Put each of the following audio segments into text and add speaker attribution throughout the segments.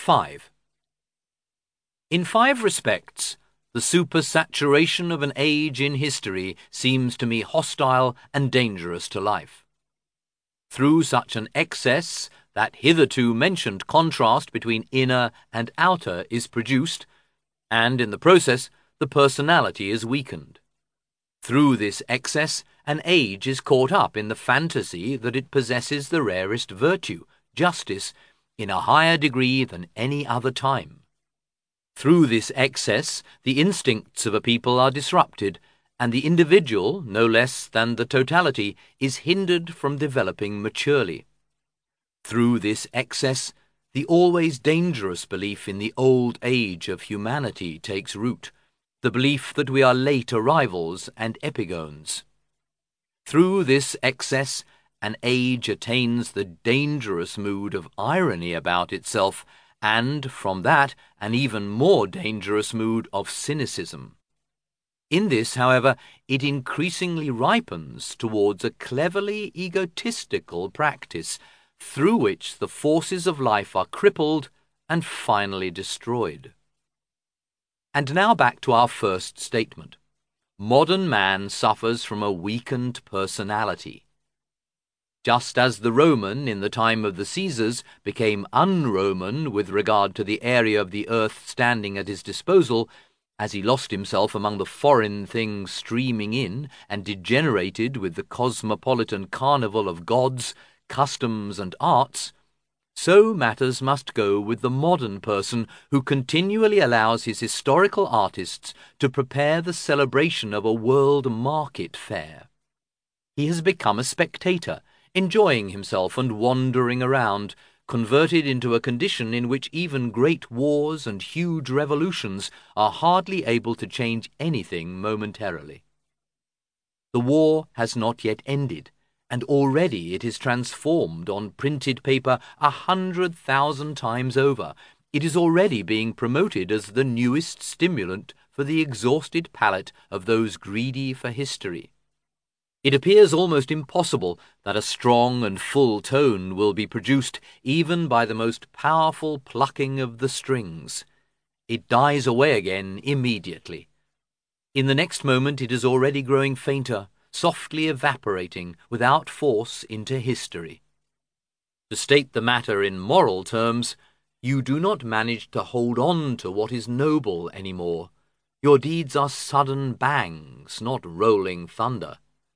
Speaker 1: 5. In 5 respects, the supersaturation of an age in history seems to me hostile and dangerous to life. Through such an excess, that hitherto mentioned contrast between inner and outer is produced, and in the process, the personality is weakened. Through this excess, an age is caught up in the fantasy that it possesses the rarest virtue, justice, in a higher degree than any other time. Through this excess, the instincts of a people are disrupted, and the individual, no less than the totality, is hindered from developing maturely. Through this excess, the always dangerous belief in the old age of humanity takes root, the belief that we are late arrivals and epigones. Through this excess, an age attains the dangerous mood of irony about itself, and, from that, an even more dangerous mood of cynicism. In this, however, it increasingly ripens towards a cleverly egotistical practice, through which the forces of life are crippled and finally destroyed. And now back to our first statement. Modern man suffers from a weakened personality. Just as the Roman in the time of the Caesars became un-Roman with regard to the area of the earth standing at his disposal, as he lost himself among the foreign things streaming in and degenerated with the cosmopolitan carnival of gods, customs and arts, so matters must go with the modern person who continually allows his historical artists to prepare the celebration of a world market fair. He has become a spectator, enjoying himself and wandering around, converted into a condition in which even great wars and huge revolutions are hardly able to change anything momentarily. The war has not yet ended, and already it is transformed on printed paper 100,000 times over. It is already being promoted as the newest stimulant for the exhausted palate of those greedy for history. It appears almost impossible that a strong and full tone will be produced even by the most powerful plucking of the strings. It dies away again immediately. In the next moment it is already growing fainter, softly evaporating without force into history. To state the matter in moral terms, you do not manage to hold on to what is noble any more. Your deeds are sudden bangs, not rolling thunder.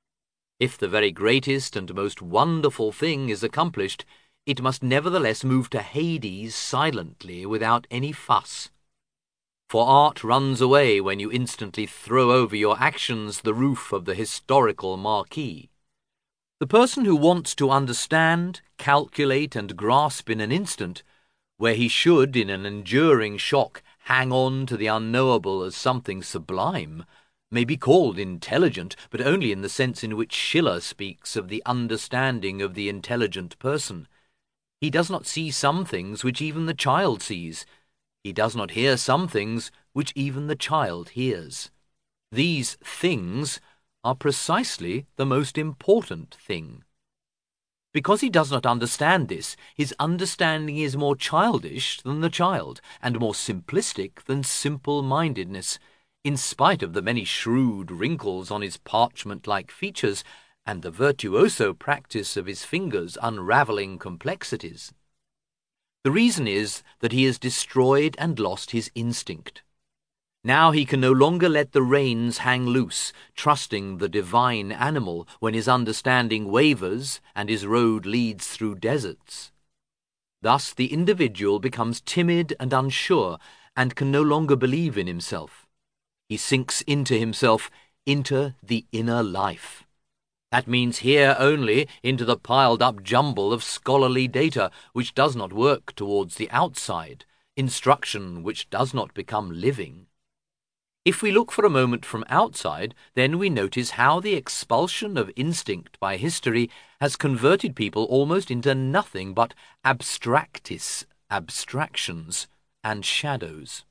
Speaker 1: If the very greatest and most wonderful thing is accomplished, it must nevertheless move to Hades silently without any fuss. For art runs away when you instantly throw over your actions the roof of the historical marquee. The person who wants to understand, calculate, and grasp in an instant, where he should, in an enduring shock, hang on to the unknowable as something sublime, may be called intelligent, but only in the sense in which Schiller speaks of the understanding of the intelligent person. He does not see some things which even the child sees. He does not hear some things which even the child hears. These things are precisely the most important thing. Because he does not understand this, his understanding is more childish than the child, and more simplistic than simple-mindedness, in spite of the many shrewd wrinkles on his parchment-like features and the virtuoso practice of his fingers unravelling complexities. The reason is that he has destroyed and lost his instinct. Now he can no longer let the reins hang loose, trusting the divine animal when his understanding wavers and his road leads through deserts. Thus the individual becomes timid and unsure and can no longer believe in himself. He sinks into himself, into the inner life. That means here only into the piled-up jumble of scholarly data which does not work towards the outside, instruction which does not become living. If we look for a moment from outside, then we notice how the expulsion of instinct by history has converted people almost into nothing but abstractis, abstractions, and shadows.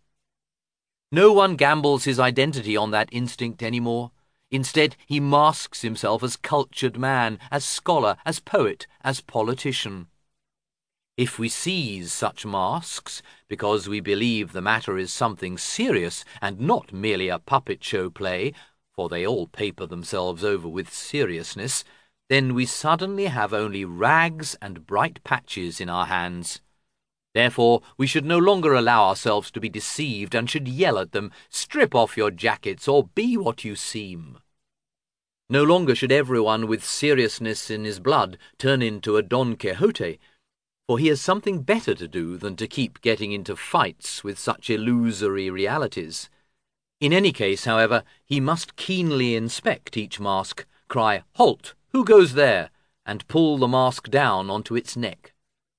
Speaker 1: No one gambles his identity on that instinct anymore. Instead, he masks himself as cultured man, as scholar, as poet, as politician. If we seize such masks because we believe the matter is something serious and not merely a puppet show play, for they all paper themselves over with seriousness, then we suddenly have only rags and bright patches in our hands. Therefore, we should no longer allow ourselves to be deceived and should yell at them, "Strip off your jackets or be what you seem." No longer should everyone with seriousness in his blood turn into a Don Quixote, for he has something better to do than to keep getting into fights with such illusory realities. In any case, however, he must keenly inspect each mask, cry, "Halt! Who goes there?" and pull the mask down onto its neck.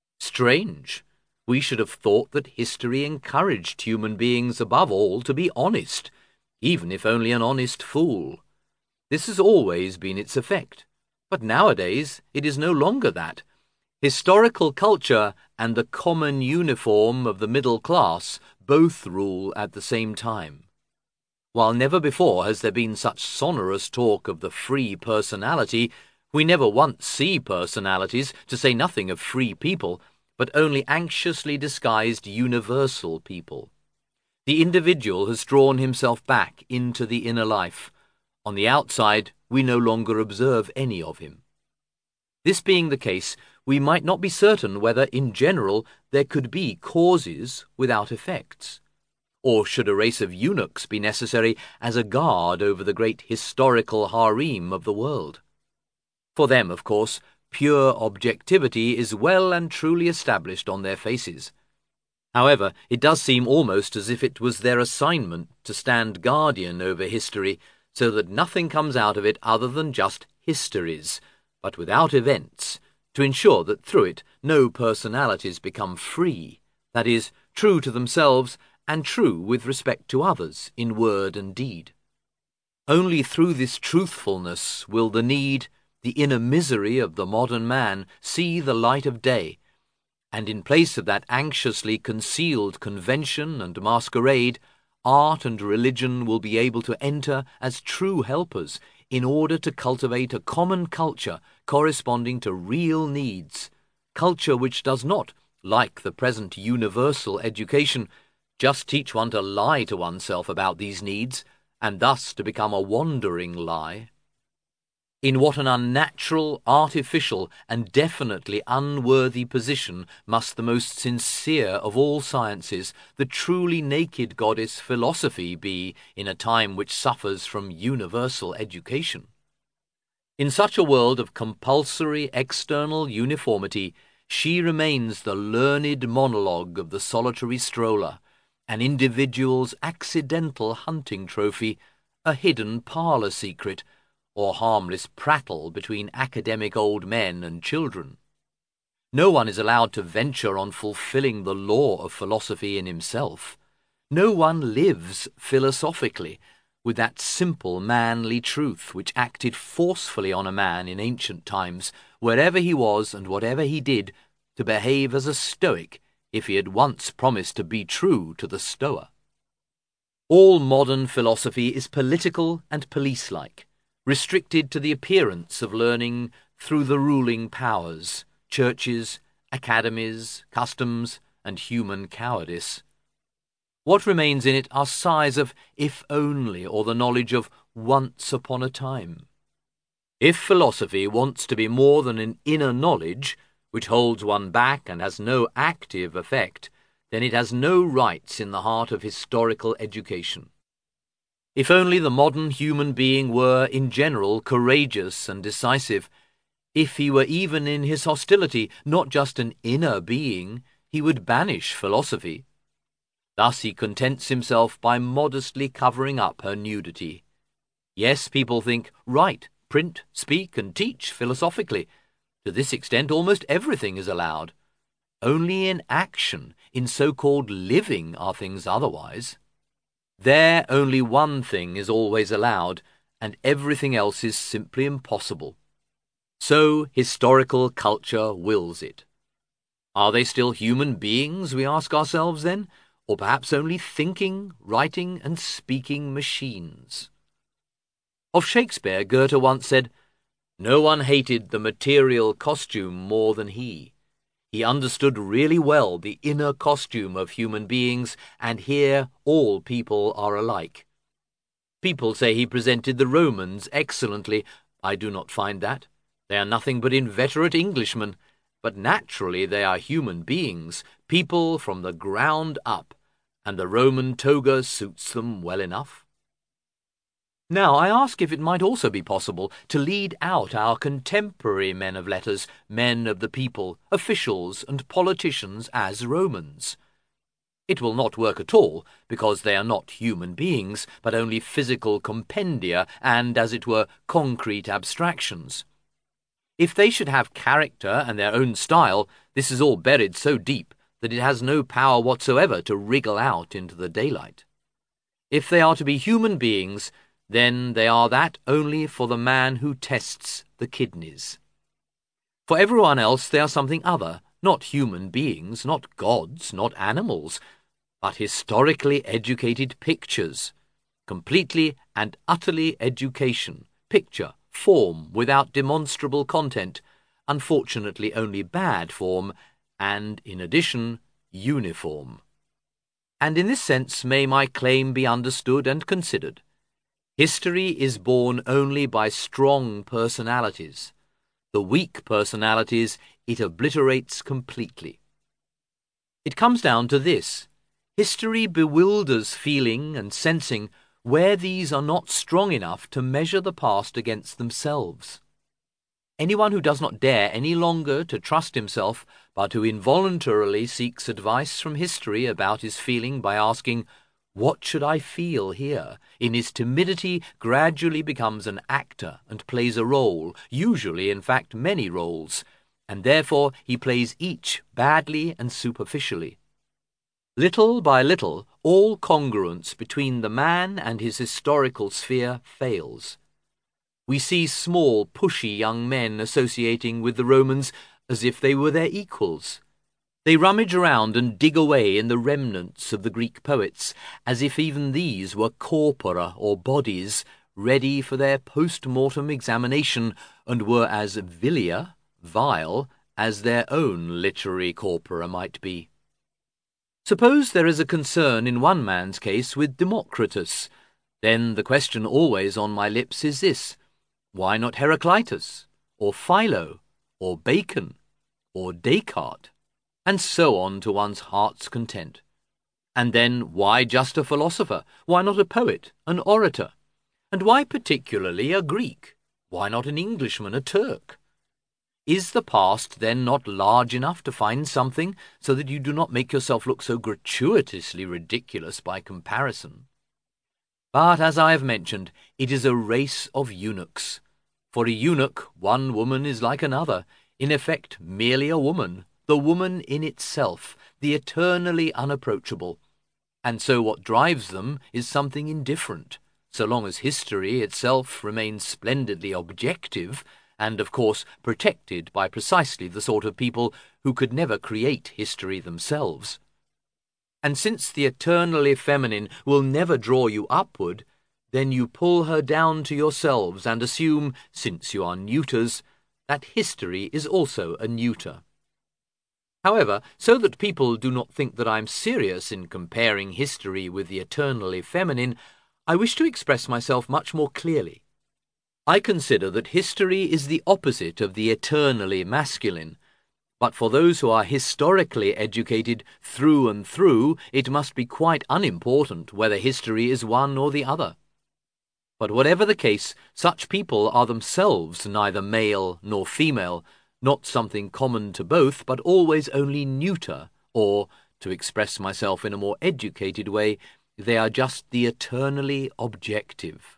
Speaker 1: Strange! We should have thought that history encouraged human beings above all to be honest, even if only an honest fool. This has always been its effect, but nowadays it is no longer that. Historical culture and the common uniform of the middle class both rule at the same time. While never before has there been such sonorous talk of the free personality, we never once see personalities, to say nothing of free people, but only anxiously disguised universal people. The individual has drawn himself back into the inner life. On the outside, we no longer observe any of him. This being the case, we might not be certain whether, in general, there could be causes without effects. Or should a race of eunuchs be necessary as a guard over the great historical harem of the world? For them, of course, pure objectivity is well and truly established on their faces. However, it does seem almost as if it was their assignment to stand guardian over history, so that nothing comes out of it other than just histories, but without events, to ensure that through it no personalities become free, that is, true to themselves and true with respect to others in word and deed. Only through this truthfulness will the need, the inner misery of the modern man, see the light of day, and in place of that anxiously concealed convention and masquerade, art and religion will be able to enter as true helpers in order to cultivate a common culture corresponding to real needs, culture which does not, like the present universal education, just teach one to lie to oneself about these needs, and thus to become a wandering lie. In what an unnatural, artificial, and definitely unworthy position must the most sincere of all sciences, the truly naked goddess philosophy, be in a time which suffers from universal education? In such a world of compulsory external uniformity, she remains the learned monologue of the solitary stroller, an individual's accidental hunting trophy, a hidden parlour secret, or harmless prattle between academic old men and children. No one is allowed to venture on fulfilling the law of philosophy in himself. No one lives philosophically, with that simple manly truth which acted forcefully on a man in ancient times, wherever he was and whatever he did, to behave as a Stoic if he had once promised to be true to the Stoa. All modern philosophy is political and police-like, restricted to the appearance of learning through the ruling powers, churches, academies, customs, and human cowardice. What remains in it are sighs of if only, or the knowledge of once upon a time. If philosophy wants to be more than an inner knowledge, which holds one back and has no active effect, then it has no rights in the heart of historical education. If only the modern human being were, in general, courageous and decisive, if he were even in his hostility not just an inner being, he would banish philosophy. Thus he contents himself by modestly covering up her nudity. Yes, people think, write, print, speak, and teach philosophically. To this extent almost everything is allowed. Only in action, in so-called living, are things otherwise. There only one thing is always allowed, and everything else is simply impossible. So historical culture wills it. Are they still human beings, we ask ourselves then, or perhaps only thinking, writing, and speaking machines? Of Shakespeare, Goethe once said, "No one hated the material costume more than he. He understood really well the inner costume of human beings, and here all people are alike. People say he presented the Romans excellently. I do not find that. They are nothing but inveterate Englishmen, but naturally they are human beings, people from the ground up, and the Roman toga suits them well enough. Now I ask if it might also be possible to lead out our contemporary men of letters, men of the people, officials and politicians as Romans. It will not work at all, because they are not human beings, but only physical compendia and, as it were, concrete abstractions. If they should have character and their own style, this is all buried so deep that it has no power whatsoever to wriggle out into the daylight. If they are to be human beings, then they are that only for the man who tests the kidneys. For everyone else they are something other, not human beings, not gods, not animals, but historically educated pictures, completely and utterly education, picture, form without demonstrable content, unfortunately only bad form, and, in addition, uniform. And in this sense may my claim be understood and considered. History is born only by strong personalities. The weak personalities it obliterates completely. It comes down to this. History bewilders feeling and sensing where these are not strong enough to measure the past against themselves. Anyone who does not dare any longer to trust himself, but who involuntarily seeks advice from history about his feeling by asking, "What should I feel here?" in his timidity gradually becomes an actor and plays a role, usually in fact many roles, and therefore he plays each badly and superficially. Little by little, all congruence between the man and his historical sphere fails. We see small, pushy young men associating with the Romans as if they were their equals. They rummage around and dig away in the remnants of the Greek poets, as if even these were corpora or bodies, ready for their post-mortem examination, and were as vile, as their own literary corpora might be. Suppose there is a concern in one man's case with Democritus, then the question always on my lips is this: why not Heraclitus, or Philo, or Bacon, or Descartes? And so on to one's heart's content. And then why just a philosopher? Why not a poet, an orator? And why particularly a Greek? Why not an Englishman, a Turk? Is the past then not large enough to find something, so that you do not make yourself look so gratuitously ridiculous by comparison? But as I have mentioned, it is a race of eunuchs. For a eunuch, one woman is like another, in effect merely a woman, the woman in itself, the eternally unapproachable. And so what drives them is something indifferent, so long as history itself remains splendidly objective, and of course protected by precisely the sort of people who could never create history themselves. And since the eternally feminine will never draw you upward, then you pull her down to yourselves and assume, since you are neuters, that history is also a neuter. However, so that people do not think that I am serious in comparing history with the eternally feminine, I wish to express myself much more clearly. I consider that history is the opposite of the eternally masculine, but for those who are historically educated through and through, it must be quite unimportant whether history is one or the other. But whatever the case, such people are themselves neither male nor female, not something common to both, but always only neuter, or, to express myself in a more educated way, they are just the eternally objective.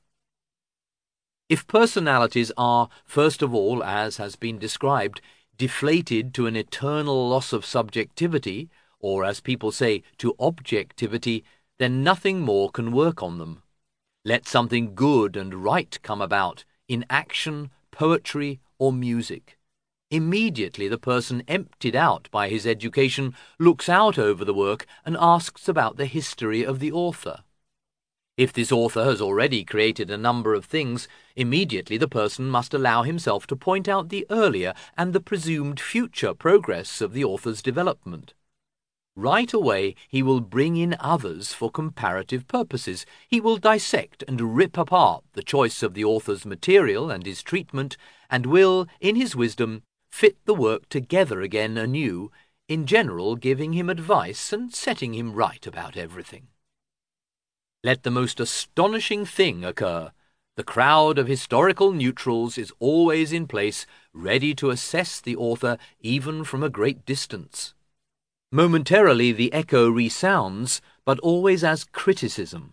Speaker 1: If personalities are, first of all, as has been described, deflated to an eternal loss of subjectivity, or as people say, to objectivity, then nothing more can work on them. Let something good and right come about, in action, poetry, or music. Immediately the person emptied out by his education looks out over the work and asks about the history of the author. If this author has already created a number of things, immediately the person must allow himself to point out the earlier and the presumed future progress of the author's development. Right away, he will bring in others for comparative purposes. He will dissect and rip apart the choice of the author's material and his treatment, and will, in his wisdom, fit the work together again anew, in general giving him advice and setting him right about everything. Let the most astonishing thing occur. The crowd of historical neutrals is always in place, ready to assess the author even from a great distance. Momentarily the echo resounds, but always as criticism.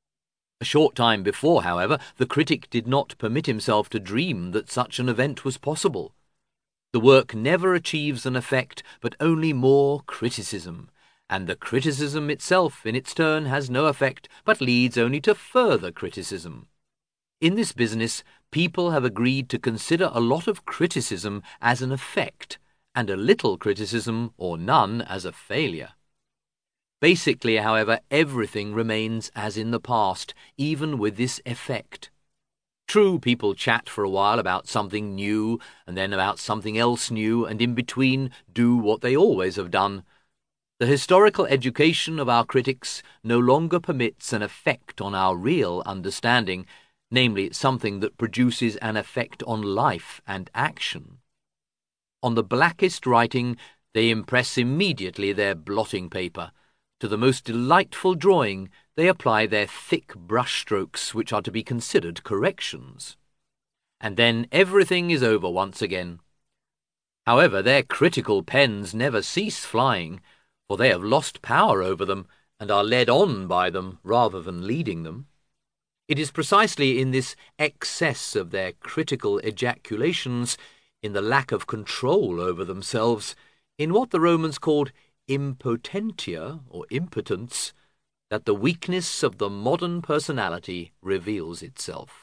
Speaker 1: A short time before, however, the critic did not permit himself to dream that such an event was possible. The work never achieves an effect, but only more criticism, and the criticism itself, in its turn, has no effect, but leads only to further criticism. In this business, people have agreed to consider a lot of criticism as an effect, and a little criticism, or none, as a failure. Basically, however, everything remains as in the past, even with this effect. True, people chat for a while about something new, and then about something else new, and in between do what they always have done. The historical education of our critics no longer permits an effect on our real understanding, namely something that produces an effect on life and action. On the blackest writing, they impress immediately their blotting paper. To the most delightful drawing, they apply their thick brushstrokes, which are to be considered corrections. And then everything is over once again. However, their critical pens never cease flying, for they have lost power over them, and are led on by them rather than leading them. It is precisely in this excess of their critical ejaculations, in the lack of control over themselves, in what the Romans called impotentia, or impotence, that the weakness of the modern personality reveals itself.